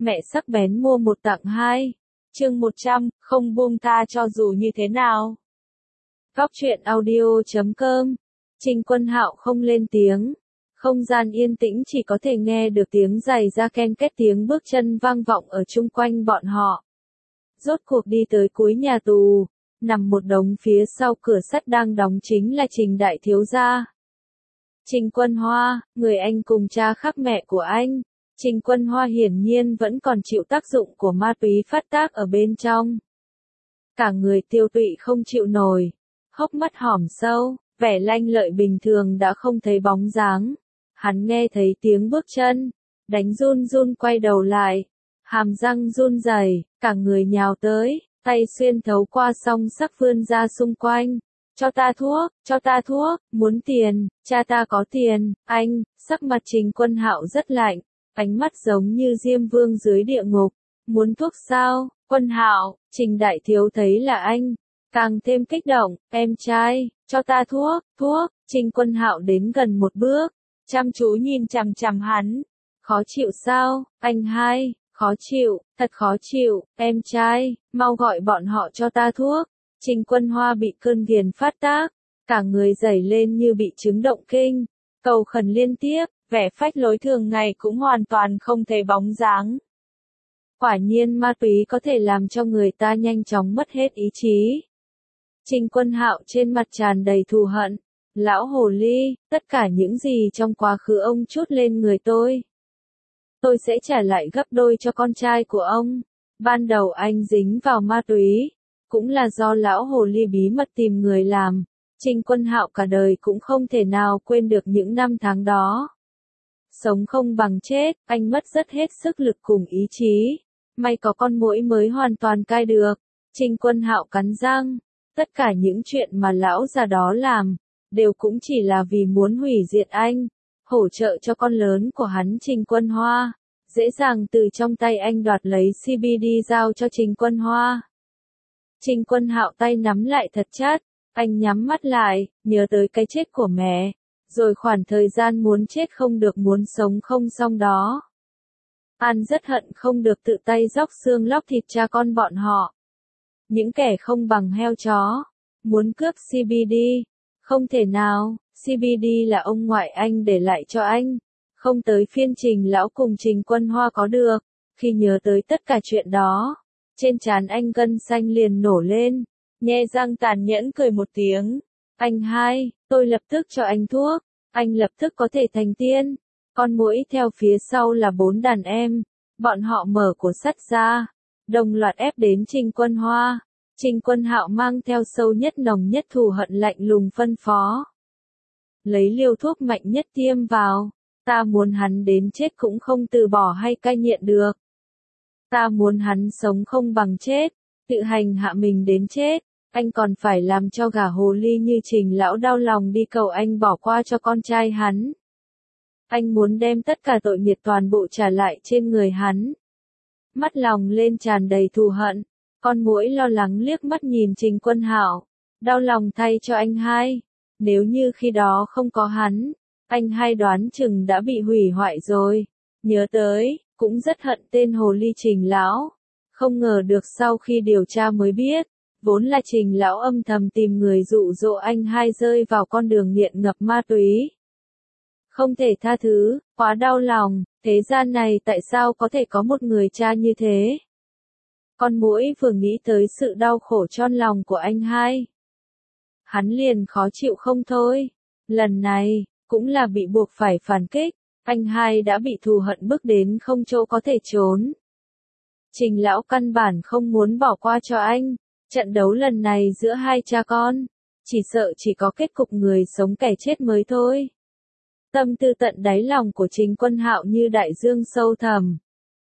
mẹ sắc bén mua một tặng hai. Chương 100, không buông tha cho dù như thế nào. Góc truyện audio.com. Trình Quân Hạo không lên tiếng. Không gian yên tĩnh, chỉ có thể nghe được tiếng giày da ken két, tiếng bước chân vang vọng ở chung quanh bọn họ. Rốt cuộc đi tới cuối nhà tù, nằm một đống phía sau cửa sắt đang đóng chính là Trình đại thiếu gia. Trình Quân Hoa, người anh cùng cha khác mẹ của anh. Trình Quân Hoa hiển nhiên vẫn còn chịu tác dụng của ma túy phát tác ở bên trong. Cả người tiêu tụy không chịu nổi, hốc mắt hõm sâu, vẻ lanh lợi bình thường đã không thấy bóng dáng. Hắn nghe thấy tiếng bước chân, đánh run run quay đầu lại, hàm răng run rẩy, cả người nhào tới, tay xuyên thấu qua song sắc vươn ra xung quanh. Cho ta thuốc, muốn tiền, cha ta có tiền, anh. Sắc mặt Trình Quân Hạo rất lạnh, ánh mắt giống như Diêm Vương dưới địa ngục. Muốn thuốc sao, Quân Hạo? Trình đại thiếu thấy là anh, càng thêm kích động. Em trai, cho ta thuốc. Trình Quân Hạo đến gần một bước, chăm chú nhìn chằm chằm hắn. Khó chịu sao, anh hai? Khó chịu, thật khó chịu. Em trai, mau gọi bọn họ cho ta thuốc. Trình Quân Hoa bị cơn ghiền phát tác, cả người dẩy lên như bị chứng động kinh, cầu khẩn liên tiếp, vẻ phách lối thường ngày cũng hoàn toàn không thấy bóng dáng. Quả nhiên ma túy có thể làm cho người ta nhanh chóng mất hết ý chí. Trình Quân Hạo trên mặt tràn đầy thù hận. Lão hồ ly, tất cả những gì trong quá khứ ông trút lên người tôi sẽ trả lại gấp đôi cho con trai của ông. Ban đầu anh dính vào ma túy, cũng là do lão hồ ly bí mật tìm người làm. Trình Quân Hạo cả đời cũng không thể nào quên được những năm tháng đó. Sống không bằng chết, anh mất rất hết sức lực cùng ý chí. May có con muỗi mới hoàn toàn cai được. Trình Quân Hạo cắn răng, tất cả những chuyện mà lão già đó làm, đều cũng chỉ là vì muốn hủy diệt anh, hỗ trợ cho con lớn của hắn Trình Quân Hoa. Dễ dàng từ trong tay anh đoạt lấy CBD giao cho Trình Quân Hoa. Trình Quân Hạo tay nắm lại thật chặt, anh nhắm mắt lại, nhớ tới cái chết của mẹ, rồi khoảng thời gian muốn chết không được muốn sống không xong đó. Anh rất hận không được tự tay róc xương lóc thịt cha con bọn họ. Những kẻ không bằng heo chó, muốn cướp CBD, không thể nào, CBD là ông ngoại anh để lại cho anh, không tới phiên Trình lão cùng Trình Quân Hoa có được. Khi nhớ tới tất cả chuyện đó, trên trán anh gân xanh liền nổ lên, nhe răng tàn nhẫn cười một tiếng. Anh hai, tôi lập tức cho anh thuốc, anh lập tức có thể thành tiên. Con muỗi theo phía sau là 4 đàn em, bọn họ mở của sắt ra, đồng loạt ép đến Trình Quân Hoa. Trình Quân Hạo mang theo sâu nhất nồng nhất thù hận lạnh lùng phân phó. Lấy liều thuốc mạnh nhất tiêm vào, ta muốn hắn đến chết cũng không từ bỏ hay cai nghiện được. Ta muốn hắn sống không bằng chết, tự hành hạ mình đến chết. Anh còn phải làm cho gà hồ ly như Trình lão đau lòng đi cầu anh bỏ qua cho con trai hắn. Anh muốn đem tất cả tội nghiệp toàn bộ trả lại trên người hắn. Mắt lòng lên tràn đầy thù hận, con muỗi lo lắng liếc mắt nhìn Trình Quân Hạo, đau lòng thay cho anh hai. Nếu như khi đó không có hắn, anh hai đoán chừng đã bị hủy hoại rồi. Nhớ tới, cũng rất hận tên hồ ly Trình lão. Không ngờ được sau khi điều tra mới biết, vốn là Trình lão âm thầm tìm người dụ dỗ anh hai rơi vào con đường nghiện ngập ma túy. Không thể tha thứ, quá đau lòng, thế gian này tại sao có thể có một người cha như thế? Con muỗi vừa nghĩ tới sự đau khổ trong lòng của anh hai, hắn liền khó chịu không thôi. Lần này, cũng là bị buộc phải phản kích, anh hai đã bị thù hận bức đến không chỗ có thể trốn. Trình lão căn bản không muốn bỏ qua cho anh. Trận đấu lần này giữa hai cha con, chỉ sợ chỉ có kết cục người sống kẻ chết mới thôi. Tâm tư tận đáy lòng của Trình Quân Hạo như đại dương sâu thẳm,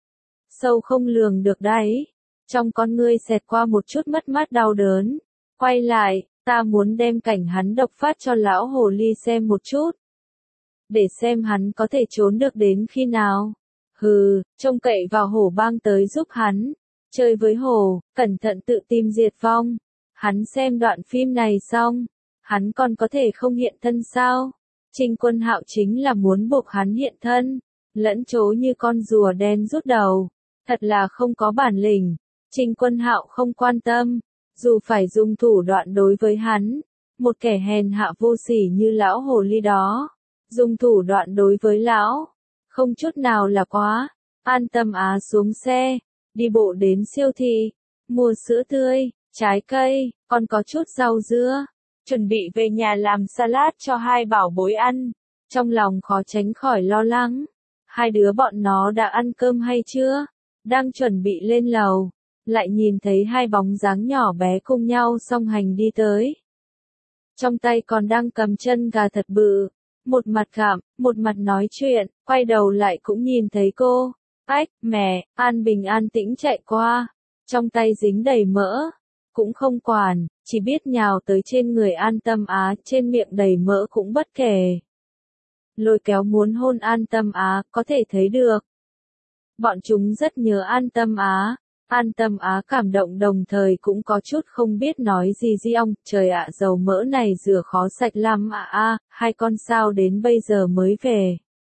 sâu không lường được đáy. Trong con ngươi xẹt qua một chút mất mát đau đớn. Quay lại, ta muốn đem cảnh hắn độc phát cho lão hồ ly xem một chút, để xem hắn có thể trốn được đến khi nào. Hừ, trông cậy vào hổ bang tới giúp hắn, chơi với hổ, cẩn thận tự tìm diệt vong. Hắn xem đoạn phim này xong, hắn còn có thể không hiện thân sao? Trình Quân Hạo chính là muốn buộc hắn hiện thân, lẫn trố như con rùa đen rút đầu. Thật là không có bản lĩnh. Trình Quân Hạo không quan tâm, dù phải dùng thủ đoạn đối với hắn, một kẻ hèn hạ vô sỉ như lão hồ ly đó, dùng thủ đoạn đối với lão, không chút nào là quá. An Tâm Á xuống xe, đi bộ đến siêu thị, mua sữa tươi, trái cây, còn có chút rau dưa, chuẩn bị về nhà làm salad cho hai bảo bối ăn. Trong lòng khó tránh khỏi lo lắng, hai đứa bọn nó đã ăn cơm hay chưa? Đang chuẩn bị lên lầu, lại nhìn thấy hai bóng dáng nhỏ bé cùng nhau song hành đi tới. Trong tay còn đang cầm chân gà thật bự, một mặt gặm, một mặt nói chuyện, quay đầu lại cũng nhìn thấy cô. Ách, mẹ, An Bình an tĩnh chạy qua, trong tay dính đầy mỡ, cũng không quản, chỉ biết nhào tới trên người An Tâm Á, trên miệng đầy mỡ cũng bất kể. Lôi kéo muốn hôn An Tâm Á, có thể thấy được. Bọn chúng rất nhớ An Tâm Á. An Tâm Á cảm động đồng thời cũng có chút không biết nói gì ông, trời ạ dầu mỡ này rửa khó sạch lắm hai con sao đến bây giờ mới về.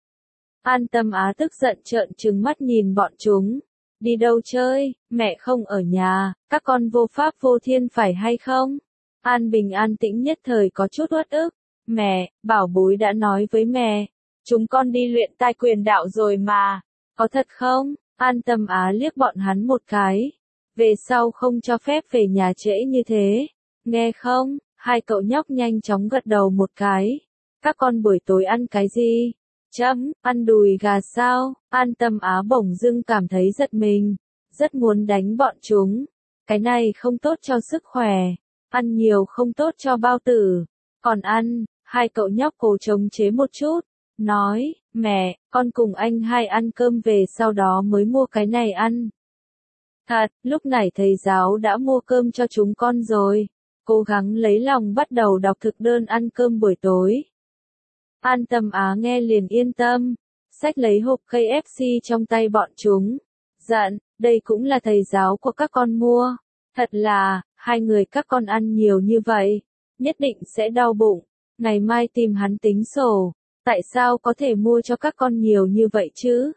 An Tâm Á tức giận trợn trừng mắt nhìn bọn chúng. Đi đâu chơi, mẹ không ở nhà, các con vô pháp vô thiên phải hay không? An Bình an tĩnh nhất thời có chút uất ức. Mẹ, bảo bối đã nói với mẹ, chúng con đi luyện tai quyền đạo rồi mà. Có thật không? An Tâm Á liếc bọn hắn một cái. Về sau không cho phép về nhà trễ như thế. Nghe không? Hai cậu nhóc nhanh chóng gật đầu một cái. Các con buổi tối ăn cái gì? Ăn đùi gà sao? An Tâm Á bỗng dưng cảm thấy giật mình. Rất muốn đánh bọn chúng. Cái này không tốt cho sức khỏe. Ăn nhiều không tốt cho bao tử. Còn ăn, hai cậu nhóc cố chống chế một chút. Nói, mẹ, con cùng anh hai ăn cơm về sau đó mới mua cái này ăn. Thật, lúc này thầy giáo đã mua cơm cho chúng con rồi. Cố gắng lấy lòng bắt đầu đọc thực đơn ăn cơm buổi tối. An Tâm Á nghe liền yên tâm, xách lấy hộp KFC trong tay bọn chúng. Dặn, đây cũng là thầy giáo của các con mua. Thật là, hai người các con ăn nhiều như vậy, nhất định sẽ đau bụng. Ngày mai tìm hắn tính sổ. Tại sao có thể mua cho các con nhiều như vậy chứ?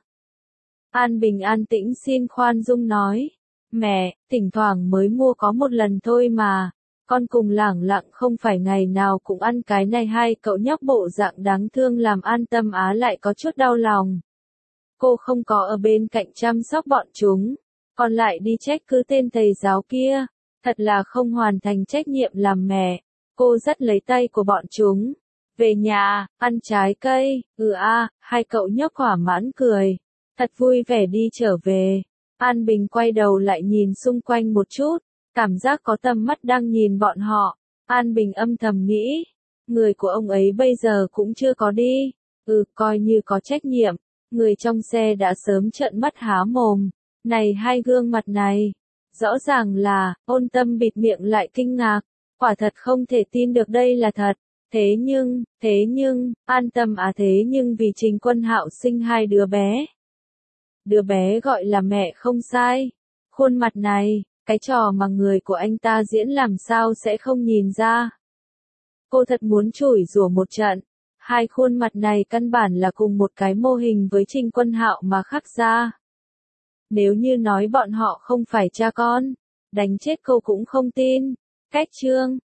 An Bình an tĩnh xin khoan dung nói. Mẹ, thỉnh thoảng mới mua có một lần thôi mà. Con cùng lẳng lặng không phải ngày nào cũng ăn cái này. Hai cậu nhóc bộ dạng đáng thương làm An Tâm Á lại có chút đau lòng. Cô không có ở bên cạnh chăm sóc bọn chúng, còn lại đi trách cứ tên thầy giáo kia. Thật là không hoàn thành trách nhiệm làm mẹ. Cô dắt lấy tay của bọn chúng. Về nhà, ăn trái cây, hai cậu nhóc thỏa mãn cười. Thật vui vẻ đi trở về. An Bình quay đầu lại nhìn xung quanh một chút, cảm giác có tầm mắt đang nhìn bọn họ. An Bình âm thầm nghĩ, người của ông ấy bây giờ cũng chưa có đi. Coi như có trách nhiệm, người trong xe đã sớm trợn mắt há mồm. Này hai gương mặt này, rõ ràng là, Ôn Tâm bịt miệng lại kinh ngạc, quả thật không thể tin được đây là thật. Thế nhưng, An Tâm Á thế nhưng vì Trình Quân Hạo sinh hai đứa bé. Đứa bé gọi là mẹ không sai. Khuôn mặt này, cái trò mà người của anh ta diễn làm sao sẽ không nhìn ra. Cô thật muốn chửi rủa một trận. Hai khuôn mặt này căn bản là cùng một cái mô hình với Trình Quân Hạo mà khác ra. Nếu như nói bọn họ không phải cha con, đánh chết cô cũng không tin. Cách chương